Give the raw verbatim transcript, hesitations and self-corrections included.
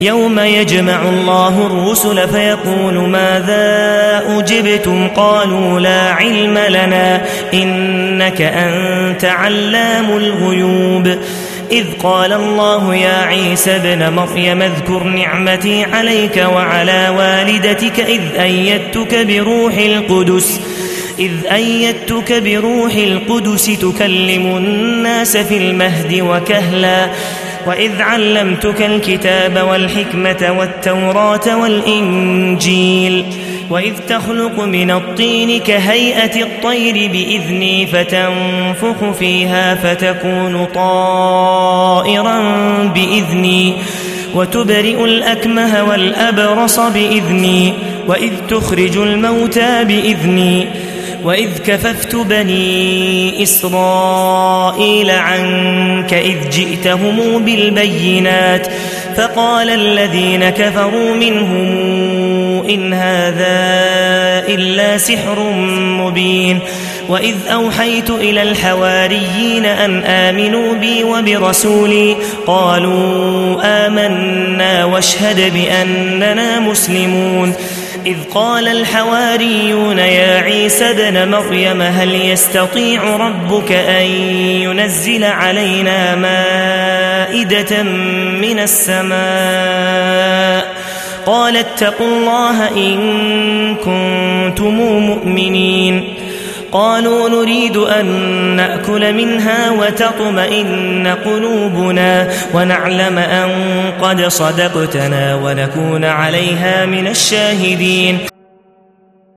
يوم يجمع الله الرسل فيقول ماذا أجبتم قالوا لا علم لنا إنك أنت علام الغيوب إذ قال الله يا عيسى ابن مريم اذكر نعمتي عليك وعلى والدتك إذ أيدتك بروح القدس إذ أيدتك بروح القدس تكلم الناس في المهد وكهلا وإذ علمتك الكتاب والحكمة والتوراة والإنجيل وإذ تخلق من الطين كهيئة الطير بإذني فتنفخ فيها فتكون طائرا بإذني وتبرئ الأكمه والأبرص بإذني وإذ تخرج الموتى بإذني وإذ كففت بني إسرائيل عنك إذ جئتهم بالبينات فقال الذين كفروا منهم إن هذا إلا سحر مبين وإذ أوحيت إلى الحواريين أن آمنوا بي وبرسولي قالوا آمنا واشهد بأننا مسلمون إذ قال الحواريون يا عيسى ابن مريم هل يستطيع ربك أن ينزل علينا مائدة من السماء قال اتقوا الله إن كنتم مؤمنين قالوا نريد أن نأكل منها وتطمئن قلوبنا ونعلم أن قد صدقتنا ونكون عليها من الشاهدين